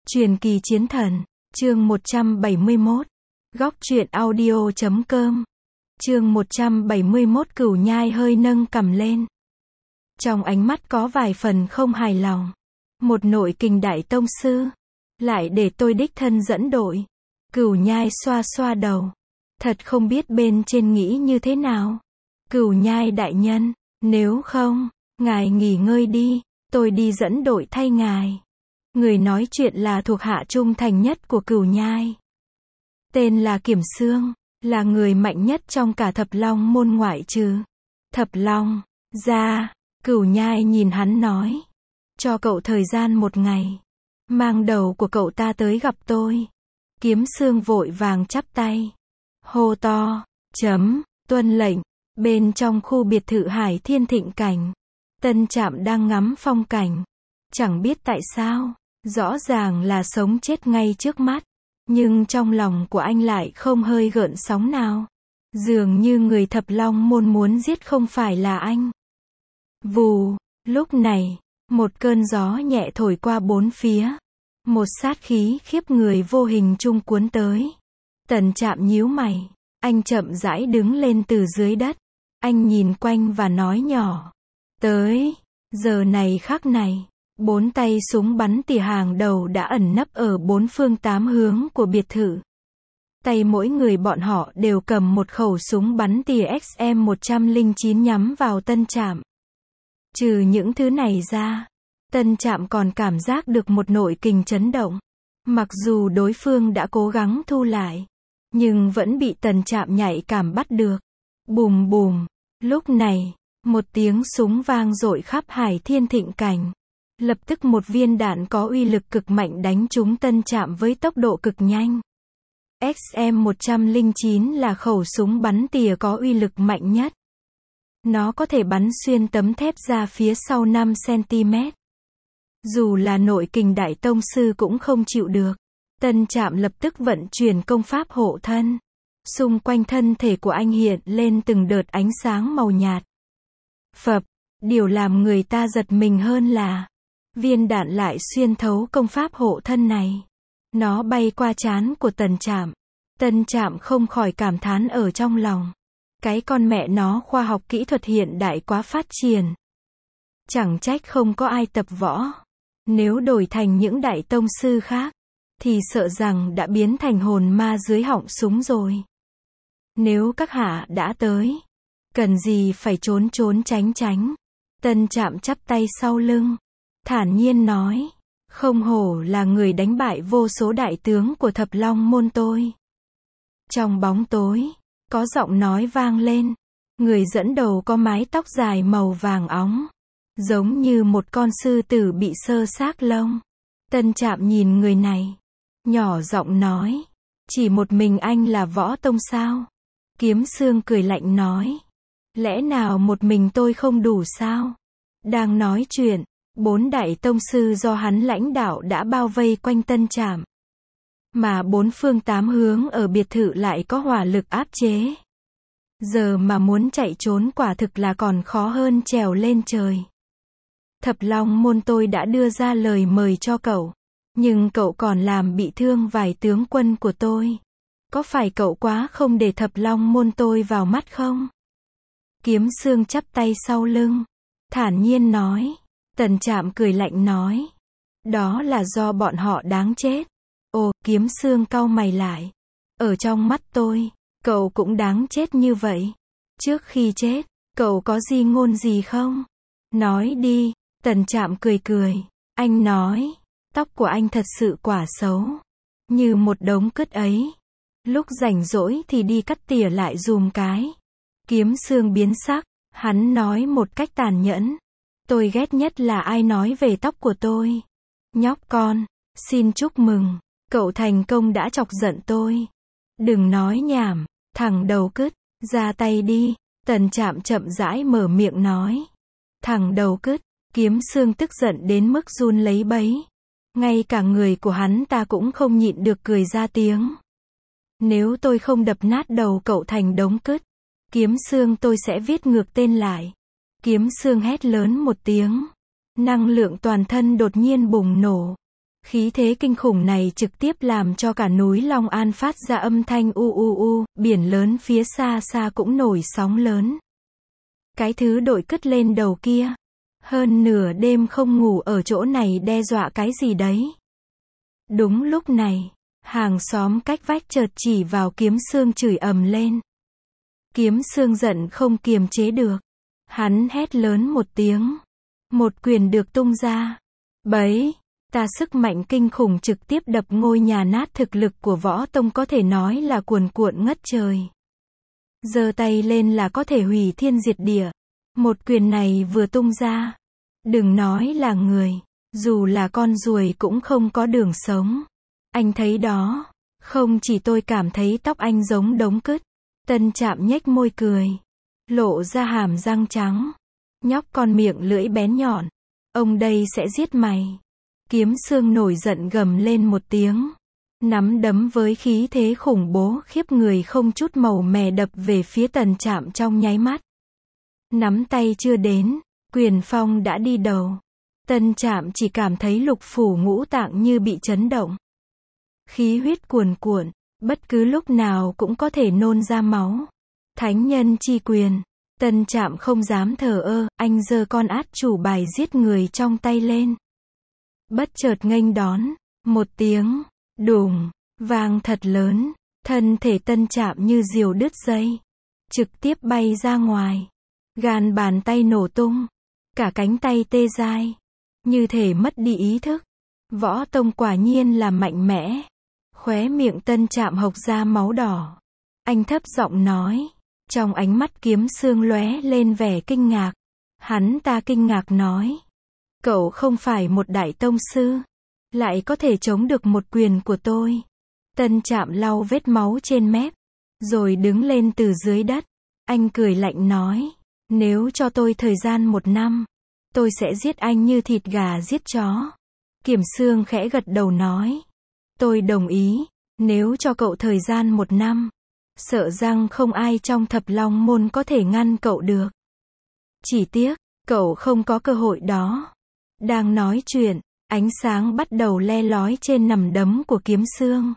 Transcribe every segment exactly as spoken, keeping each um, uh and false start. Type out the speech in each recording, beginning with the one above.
Truyền kỳ chiến thần, chương một trăm bảy mươi mốt. Góc truyện audio chấm com. Chương một trăm bảy mươi mốt. Cửu Nhai hơi nâng cằm lên. Trong ánh mắt có vài phần không hài lòng. Một nội kình đại tông sư, lại để tôi đích thân dẫn đội. Cửu Nhai xoa xoa đầu. Thật không biết bên trên nghĩ như thế nào. Cửu Nhai đại nhân, nếu không, ngài nghỉ ngơi đi, tôi đi dẫn đội thay ngài. Người nói chuyện là thuộc hạ trung thành nhất của Cửu Nhai. Tên là Kiểm Xương, là người mạnh nhất trong cả Thập Long môn ngoại trừ Thập Long ra. Cửu Nhai nhìn hắn nói, cho cậu thời gian một ngày, mang đầu của cậu ta tới gặp tôi. Kiếm Xương vội vàng chắp tay, hô to, chấm, tuân lệnh. Bên trong khu biệt thự Hải Thiên Thịnh Cảnh, Tân Trạm đang ngắm phong cảnh. Chẳng biết tại sao, rõ ràng là sống chết ngay trước mắt, nhưng trong lòng của anh lại không hơi gợn sóng nào. Dường như người Thập Long môn muốn giết không phải là anh. Vù, lúc này, một cơn gió nhẹ thổi qua bốn phía. Một sát khí khiếp người vô hình trung cuốn tới. Tần Trạm nhíu mày, anh chậm rãi đứng lên từ dưới đất. Anh nhìn quanh và nói nhỏ, tới, giờ này khắc này, bốn tay súng bắn tỉa hàng đầu đã ẩn nấp ở bốn phương tám hướng của biệt thự. Tay mỗi người bọn họ đều cầm một khẩu súng bắn tỉa X M một không chín nhắm vào Tân Trạm. Trừ những thứ này ra, Tân Trạm còn cảm giác được một nội kình chấn động. Mặc dù đối phương đã cố gắng thu lại, nhưng vẫn bị Tần Trạm nhạy cảm bắt được. Bùm bùm, lúc này, một tiếng súng vang dội khắp Hải Thiên Thịnh Cảnh. Lập tức một viên đạn có uy lực cực mạnh đánh trúng Tân Trạm với tốc độ cực nhanh. X M một không chín là khẩu súng bắn tỉa có uy lực mạnh nhất. Nó có thể bắn xuyên tấm thép ra phía sau năm xăng-ti-mét. Dù là nội kình đại tông sư cũng không chịu được. Tân Trạm lập tức vận chuyển công pháp hộ thân. Xung quanh thân thể của anh hiện lên từng đợt ánh sáng màu nhạt. Phập, điều làm người ta giật mình hơn là, viên đạn lại xuyên thấu công pháp hộ thân này. Nó bay qua trán của Tần Trạm. Tân Trạm không khỏi cảm thán ở trong lòng. Cái con mẹ nó khoa học kỹ thuật hiện đại quá phát triển. Chẳng trách không có ai tập võ. Nếu đổi thành những đại tông sư khác, thì sợ rằng đã biến thành hồn ma dưới họng súng rồi. Nếu các hạ đã tới, cần gì phải trốn trốn tránh tránh. Tân Trạm chắp tay sau lưng, thản nhiên nói, không hổ là người đánh bại vô số đại tướng của Thập Long môn tôi. Trong bóng tối, có giọng nói vang lên. Người dẫn đầu có mái tóc dài màu vàng óng, giống như một con sư tử bị xơ xác lông. Tân Trạm nhìn người này, nhỏ giọng nói, chỉ một mình anh là võ tông sao? Kiếm Xương cười lạnh nói, lẽ nào một mình tôi không đủ sao? Đang nói chuyện, bốn đại tông sư do hắn lãnh đạo đã bao vây quanh Tân Trạm. Mà bốn phương tám hướng ở biệt thự lại có hỏa lực áp chế. Giờ mà muốn chạy trốn quả thực là còn khó hơn trèo lên trời. Thập Long môn tôi đã đưa ra lời mời cho cậu, nhưng cậu còn làm bị thương vài tướng quân của tôi. Có phải cậu quá không để Thập Long môn tôi vào mắt không? Kiếm Xương chắp tay sau lưng, thản nhiên nói. Tần Trạm cười lạnh nói, đó là do bọn họ đáng chết. Ồ, Kiếm Xương cau mày lại. Ở trong mắt tôi, cậu cũng đáng chết như vậy. Trước khi chết, cậu có di ngôn gì không? Nói đi. Tần Trạm cười cười. Anh nói, tóc của anh thật sự quả xấu, như một đống cứt ấy. Lúc rảnh rỗi thì đi cắt tỉa lại dùm cái. Kiếm Xương biến sắc, hắn nói một cách tàn nhẫn. Tôi ghét nhất là ai nói về tóc của tôi. Nhóc con, xin chúc mừng, cậu thành công đã chọc giận tôi. Đừng nói nhảm, thằng đầu cứt, ra tay đi. Tần Trạm chậm rãi mở miệng nói. Thằng đầu cứt, Kiếm Xương tức giận đến mức run lấy bấy. Ngay cả người của hắn ta cũng không nhịn được cười ra tiếng. Nếu tôi không đập nát đầu cậu thành đống cứt, Kiếm Xương tôi sẽ viết ngược tên lại. Kiếm Xương hét lớn một tiếng. Năng lượng toàn thân đột nhiên bùng nổ. Khí thế kinh khủng này trực tiếp làm cho cả núi Long An phát ra âm thanh u u u, biển lớn phía xa xa cũng nổi sóng lớn. Cái thứ đội cất lên đầu kia, hơn nửa đêm không ngủ ở chỗ này đe dọa cái gì đấy. Đúng lúc này, hàng xóm cách vách chợt chỉ vào Kiếm Xương chửi ầm lên. Kiếm Xương giận không kiềm chế được. Hắn hét lớn một tiếng. Một quyền được tung ra. Bấy, ta sức mạnh kinh khủng trực tiếp đập ngôi nhà nát, thực lực của Võ Tông có thể nói là cuồn cuộn ngất trời. Giơ tay lên là có thể hủy thiên diệt địa. Một quyền này vừa tung ra. Đừng nói là người, dù là con ruồi cũng không có đường sống. Anh thấy đó, không chỉ tôi cảm thấy tóc anh giống đống cứt. Tân Trạm nhếch môi cười, lộ ra hàm răng trắng. Nhóc con miệng lưỡi bén nhọn, ông đây sẽ giết mày. Kiếm Xương nổi giận gầm lên một tiếng, nắm đấm với khí thế khủng bố khiếp người không chút màu mè đập về phía Tần Trạm trong nháy mắt. Nắm tay chưa đến, quyền phong đã đi đầu. Tân Trạm chỉ cảm thấy lục phủ ngũ tạng như bị chấn động. Khí huyết cuồn cuộn, bất cứ lúc nào cũng có thể nôn ra máu. Thánh nhân chi quyền. Tân Trạm không dám thờ ơ, anh giơ con át chủ bài giết người trong tay lên. Bất chợt nghênh đón, một tiếng, đùng, vang thật lớn, thân thể Tân Trạm như diều đứt dây, trực tiếp bay ra ngoài. Gan bàn tay nổ tung, cả cánh tay tê dai, như thể mất đi ý thức. Võ Tông quả nhiên là mạnh mẽ. Khóe miệng Tân Trạm hộc ra máu đỏ. Anh thấp giọng nói, trong ánh mắt Kiếm Xương lóe lên vẻ kinh ngạc. Hắn ta kinh ngạc nói, cậu không phải một đại tông sư, lại có thể chống được một quyền của tôi. Tân Trạm lau vết máu trên mép, rồi đứng lên từ dưới đất. Anh cười lạnh nói, nếu cho tôi thời gian một năm, tôi sẽ giết anh như thịt gà giết chó. Kiếm Xương khẽ gật đầu nói, tôi đồng ý, nếu cho cậu thời gian một năm, sợ rằng không ai trong Thập Long Môn có thể ngăn cậu được. Chỉ tiếc, cậu không có cơ hội đó. Đang nói chuyện, ánh sáng bắt đầu le lói trên nằm đấm của Kiếm Xương.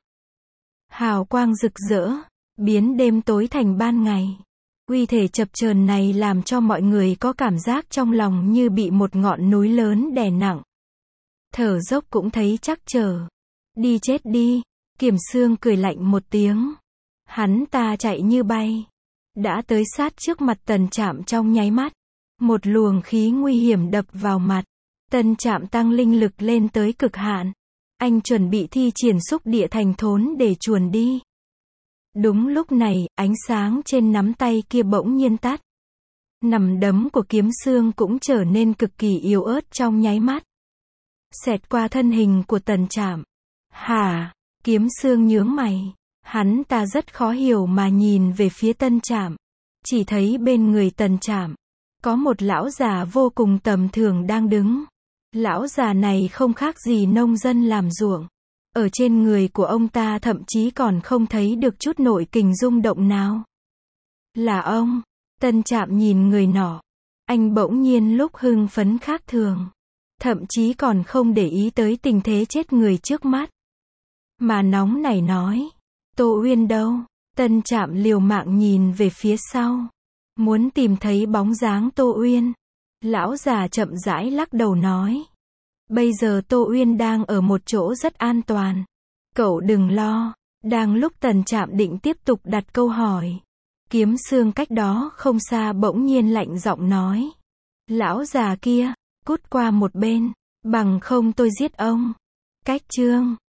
Hào quang rực rỡ, biến đêm tối thành ban ngày. Uy thể chập chờn này làm cho mọi người có cảm giác trong lòng như bị một ngọn núi lớn đè nặng. Thở dốc cũng thấy chắc trở. Đi chết đi. Kiếm Xương cười lạnh một tiếng. Hắn ta chạy như bay, đã tới sát trước mặt Tần Trạm trong nháy mắt. Một luồng khí nguy hiểm đập vào mặt. Tần Trạm tăng linh lực lên tới cực hạn. Anh chuẩn bị thi triển xúc địa thành thốn để chuồn đi. Đúng lúc này, ánh sáng trên nắm tay kia bỗng nhiên tắt. Nắm đấm của Kiếm Xương cũng trở nên cực kỳ yếu ớt trong nháy mắt. Xẹt qua thân hình của Tần Trạm. Hả? Kiếm Xương nhướng mày. Hắn ta rất khó hiểu mà nhìn về phía Tân Trạm. Chỉ thấy bên người Tần Trạm, có một lão già vô cùng tầm thường đang đứng. Lão già này không khác gì nông dân làm ruộng. Ở trên người của ông ta thậm chí còn không thấy được chút nội kình rung động nào. Là ông. Tân Trạm nhìn người nọ. Anh bỗng nhiên lúc hưng phấn khác thường. Thậm chí còn không để ý tới tình thế chết người trước mắt. Mà nóng nảy nói, Tô Uyên đâu? Tân Trạm liều mạng nhìn về phía sau, muốn tìm thấy bóng dáng Tô Uyên. Lão già chậm rãi lắc đầu nói, bây giờ Tô Uyên đang ở một chỗ rất an toàn. Cậu đừng lo. Đang lúc Tần Trạm định tiếp tục đặt câu hỏi, Kiếm Xương cách đó không xa bỗng nhiên lạnh giọng nói, lão già kia, cút qua một bên, bằng không tôi giết ông. Cách chương